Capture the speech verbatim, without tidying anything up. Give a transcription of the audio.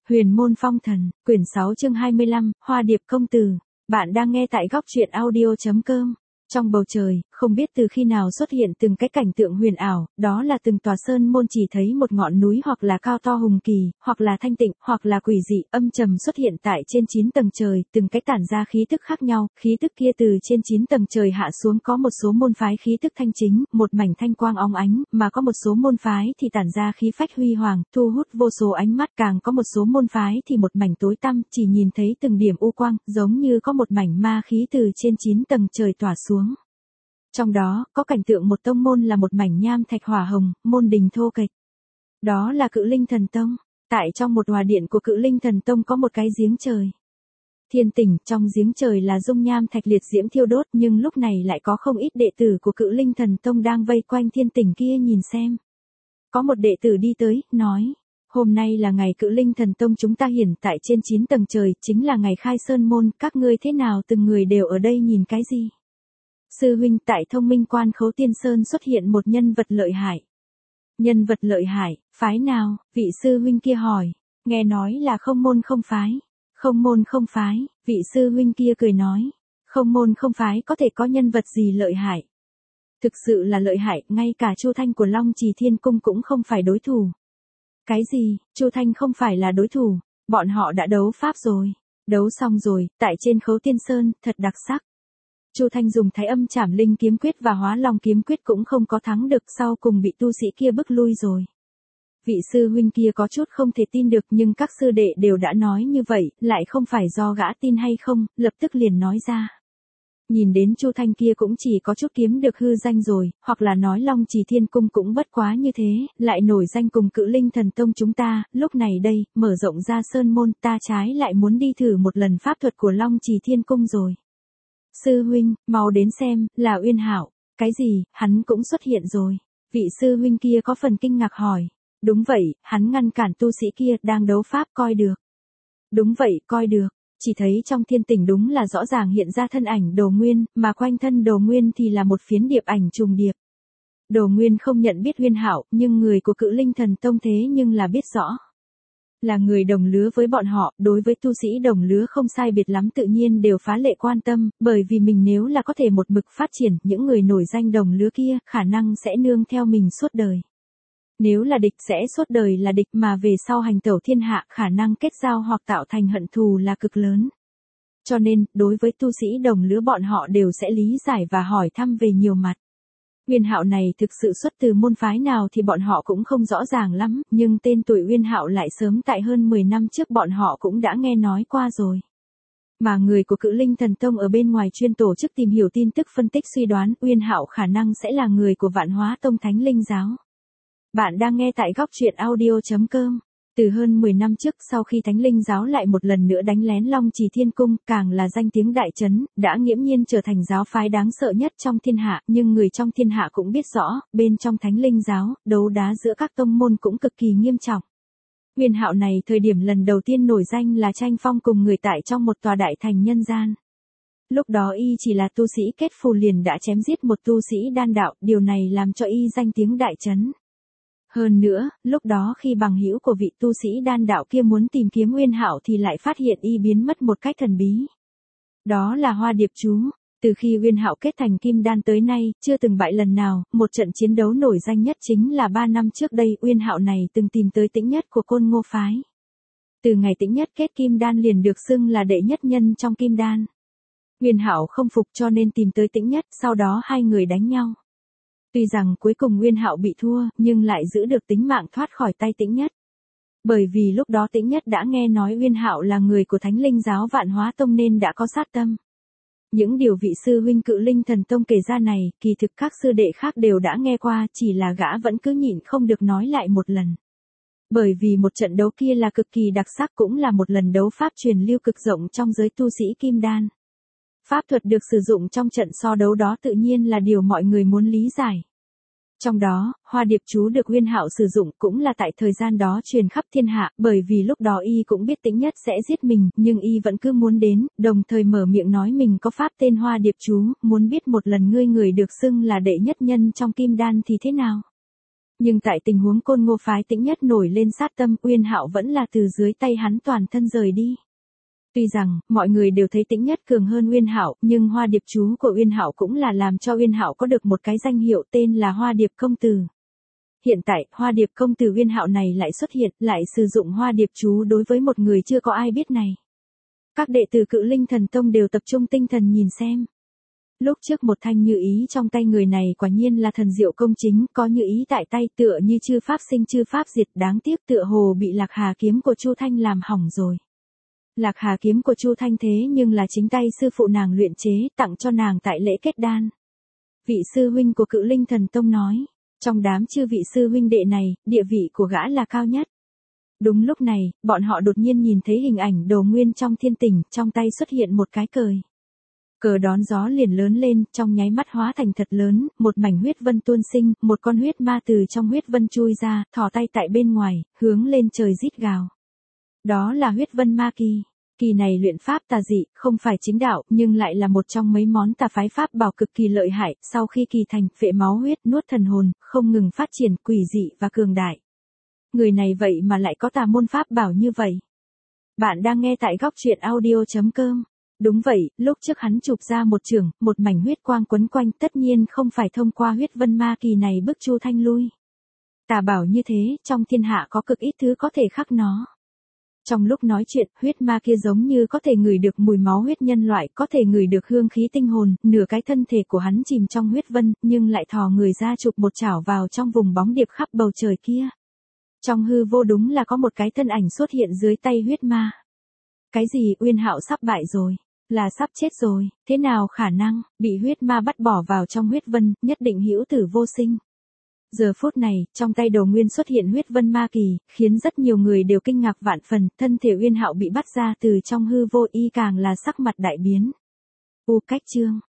Huyền môn phong thần, quyển sáu chương hai mươi lăm, Hoa điệp công tử. Bạn đang nghe tại góc truyện audio.com. Trong bầu trời, không biết từ khi nào xuất hiện từng cái cảnh tượng huyền ảo, đó là từng tòa sơn môn chỉ thấy một ngọn núi hoặc là cao to hùng kỳ, hoặc là thanh tịnh, hoặc là quỷ dị, âm trầm xuất hiện tại trên chín tầng trời, từng cái tản ra khí tức khác nhau, khí tức kia từ trên chín tầng trời hạ xuống có một số môn phái khí tức thanh chính, một mảnh thanh quang óng ánh, mà có một số môn phái thì tản ra khí phách huy hoàng, thu hút vô số ánh mắt, càng có một số môn phái thì một mảnh tối tăm, chỉ nhìn thấy từng điểm u quang, giống như có một mảnh ma khí từ trên chín tầng trời tỏa xuống. Trong đó, có cảnh tượng một tông môn là một mảnh nham thạch hỏa hồng, môn đình thô kệch. Đó là Cự Linh Thần Tông. Tại trong một hòa điện của Cự Linh Thần Tông có một cái giếng trời. Thiên tỉnh, trong giếng trời là dung nham thạch liệt diễm thiêu đốt, nhưng lúc này lại có không ít đệ tử của Cự Linh Thần Tông đang vây quanh thiên tỉnh kia nhìn xem. Có một đệ tử đi tới, nói, hôm nay là ngày Cự Linh Thần Tông chúng ta hiển tại trên chín tầng trời, chính là ngày khai sơn môn, các ngươi thế nào từng người đều ở đây nhìn cái gì? Sư huynh, tại Thông Minh Quan Khấu Tiên Sơn xuất hiện một nhân vật lợi hại. Nhân vật lợi hại, phái nào? Vị sư huynh kia hỏi. Nghe nói là không môn không phái. Không môn không phái, vị sư huynh kia cười nói. Không môn không phái có thể có nhân vật gì lợi hại? Thực sự là lợi hại, ngay cả Chu Thanh của Long Trì Thiên Cung cũng không phải đối thủ. Cái gì? Chu Thanh không phải là đối thủ, bọn họ đã đấu pháp rồi. Đấu xong rồi, tại trên Khấu Tiên Sơn, thật đặc sắc. Chu Thanh dùng Thái Âm Trảm Linh kiếm quyết và Hóa Long kiếm quyết cũng không có thắng được, sau cùng bị tu sĩ kia bức lui rồi. Vị sư huynh kia có chút không thể tin được, nhưng các sư đệ đều đã nói như vậy, lại không phải do gã tin hay không, lập tức liền nói ra. Nhìn đến Chu Thanh kia cũng chỉ có chút kiếm được hư danh rồi, hoặc là nói Long Trì Thiên Cung cũng bất quá như thế, lại nổi danh cùng Cự Linh Thần Tông chúng ta, lúc này đây, mở rộng ra sơn môn, ta trái lại muốn đi thử một lần pháp thuật của Long Trì Thiên Cung rồi. Sư huynh, mau đến xem, là Uyên Hạo. Cái gì, hắn cũng xuất hiện rồi. Vị sư huynh kia có phần kinh ngạc hỏi. Đúng vậy, hắn ngăn cản tu sĩ kia đang đấu pháp coi được. Đúng vậy, coi được. Chỉ thấy trong thiên tỉnh đúng là rõ ràng hiện ra thân ảnh Đồ Nguyên, mà quanh thân Đồ Nguyên thì là một phiến điệp ảnh trùng điệp. Đồ Nguyên không nhận biết Uyên Hạo, nhưng người của Cự Linh Thần Tông thế nhưng là biết rõ. Là người đồng lứa với bọn họ, đối với tu sĩ đồng lứa không sai biệt lắm tự nhiên đều phá lệ quan tâm, bởi vì mình nếu là có thể một mực phát triển, những người nổi danh đồng lứa kia, khả năng sẽ nương theo mình suốt đời. Nếu là địch sẽ suốt đời là địch, mà về sau hành tẩu thiên hạ, khả năng kết giao hoặc tạo thành hận thù là cực lớn. Cho nên, đối với tu sĩ đồng lứa bọn họ đều sẽ lý giải và hỏi thăm về nhiều mặt. Uyên Hạo này thực sự xuất từ môn phái nào thì bọn họ cũng không rõ ràng lắm, nhưng tên tuổi Uyên Hạo lại sớm tại hơn mười năm trước bọn họ cũng đã nghe nói qua rồi. Mà người của Cự Linh Thần Tông ở bên ngoài chuyên tổ chức tìm hiểu tin tức phân tích suy đoán Uyên Hạo khả năng sẽ là người của Vạn Hóa Tông Thánh Linh Giáo. Bạn đang nghe tại góc truyện audio.com. Từ hơn mười năm trước, sau khi Thánh Linh Giáo lại một lần nữa đánh lén Long Trì Thiên Cung, càng là danh tiếng đại chấn, đã nghiễm nhiên trở thành giáo phái đáng sợ nhất trong thiên hạ, nhưng người trong thiên hạ cũng biết rõ, bên trong Thánh Linh Giáo, đấu đá giữa các tông môn cũng cực kỳ nghiêm trọng. Uyên Hạo này thời điểm lần đầu tiên nổi danh là tranh phong cùng người tại trong một tòa đại thành nhân gian. Lúc đó y chỉ là tu sĩ kết phù liền đã chém giết một tu sĩ đan đạo, điều này làm cho y danh tiếng đại chấn. Hơn nữa, lúc đó khi bằng hữu của vị tu sĩ đan đạo kia muốn tìm kiếm Uyên Hạo thì lại phát hiện y biến mất một cách thần bí. Đó là Hoa điệp chú. Từ khi Uyên Hạo kết thành kim đan tới nay, chưa từng bại lần nào, một trận chiến đấu nổi danh nhất chính là ba năm trước đây Uyên Hạo này từng tìm tới Tĩnh Nhất của Côn Ngô phái. Từ ngày Tĩnh Nhất kết kim đan liền được xưng là đệ nhất nhân trong kim đan. Uyên Hạo không phục cho nên tìm tới Tĩnh Nhất, sau đó hai người đánh nhau. Tuy rằng cuối cùng Uyên Hạo bị thua, nhưng lại giữ được tính mạng thoát khỏi tay Tĩnh Nhất. Bởi vì lúc đó Tĩnh Nhất đã nghe nói Uyên Hạo là người của Thánh Linh Giáo Vạn Hóa Tông nên đã có sát tâm. Những điều vị sư huynh Cự Linh Thần Tông kể ra này, kỳ thực các sư đệ khác đều đã nghe qua, chỉ là gã vẫn cứ nhịn không được nói lại một lần. Bởi vì một trận đấu kia là cực kỳ đặc sắc, cũng là một lần đấu pháp truyền lưu cực rộng trong giới tu sĩ kim đan. Pháp thuật được sử dụng trong trận so đấu đó tự nhiên là điều mọi người muốn lý giải. Trong đó, Hoa điệp chú được Uyên Hạo sử dụng cũng là tại thời gian đó truyền khắp thiên hạ, bởi vì lúc đó y cũng biết Tĩnh Nhất sẽ giết mình, nhưng y vẫn cứ muốn đến, đồng thời mở miệng nói mình có pháp tên Hoa điệp chú, muốn biết một lần ngươi người được xưng là đệ nhất nhân trong kim đan thì thế nào. Nhưng tại tình huống Côn Ngô phái Tĩnh Nhất nổi lên sát tâm, Uyên Hạo vẫn là từ dưới tay hắn toàn thân rời đi. Tuy rằng, mọi người đều thấy Tĩnh Nhất cường hơn Uyên Hạo, nhưng Hoa Điệp chú của Uyên Hạo cũng là làm cho Uyên Hạo có được một cái danh hiệu tên là Hoa Điệp công tử. Hiện tại, Hoa Điệp công tử Uyên Hạo này lại xuất hiện, lại sử dụng Hoa Điệp chú đối với một người chưa có ai biết này. Các đệ tử Cự Linh Thần Tông đều tập trung tinh thần nhìn xem. Lúc trước một thanh như ý trong tay người này quả nhiên là thần diệu công chính, có như ý tại tay tựa như chư pháp sinh chư pháp diệt, đáng tiếc tựa hồ bị Lạc Hà kiếm của Chu Thanh làm hỏng rồi. Lạc Hà kiếm của Chu Thanh thế nhưng là chính tay sư phụ nàng luyện chế, tặng cho nàng tại lễ kết đan. Vị sư huynh của Cự Linh Thần Tông nói, trong đám chư vị sư huynh đệ này, địa vị của gã là cao nhất. Đúng lúc này, bọn họ đột nhiên nhìn thấy hình ảnh Đồ Nguyên trong thiên tình, trong tay xuất hiện một cái cời. Cờ đón gió liền lớn lên, trong nháy mắt hóa thành thật lớn, một mảnh huyết vân tuôn sinh, một con huyết ma từ trong huyết vân chui ra, thò tay tại bên ngoài, hướng lên trời rít gào. Đó là huyết vân ma kỳ. Kỳ này luyện pháp tà dị, không phải chính đạo, nhưng lại là một trong mấy món tà phái pháp bảo cực kỳ lợi hại, sau khi kỳ thành, phệ máu huyết, nuốt thần hồn, không ngừng phát triển quỷ dị và cường đại. Người này vậy mà lại có tà môn pháp bảo như vậy. Bạn đang nghe tại góc truyện audio chấm com. Đúng vậy, lúc trước hắn chụp ra một chưởng, một mảnh huyết quang quấn quanh, tất nhiên không phải thông qua huyết vân ma kỳ này bức Chu Thanh lui. Tà bảo như thế, trong thiên hạ có cực ít thứ có thể khắc nó. Trong lúc nói chuyện, huyết ma kia giống như có thể ngửi được mùi máu huyết nhân loại, có thể ngửi được hương khí tinh hồn, nửa cái thân thể của hắn chìm trong huyết vân, nhưng lại thò người ra chụp một chảo vào trong vùng bóng điệp khắp bầu trời kia. Trong hư vô đúng là có một cái thân ảnh xuất hiện dưới tay huyết ma. Cái gì? Uyên Hạo sắp bại rồi, là sắp chết rồi, thế nào khả năng, bị huyết ma bắt bỏ vào trong huyết vân, nhất định hữu tử vô sinh. Giờ phút này, trong tay Đồ Nguyên xuất hiện huyết vân ma kỳ, khiến rất nhiều người đều kinh ngạc vạn phần, thân thể Uyên Hạo bị bắt ra từ trong hư vô, y càng là sắc mặt đại biến. U cách chương,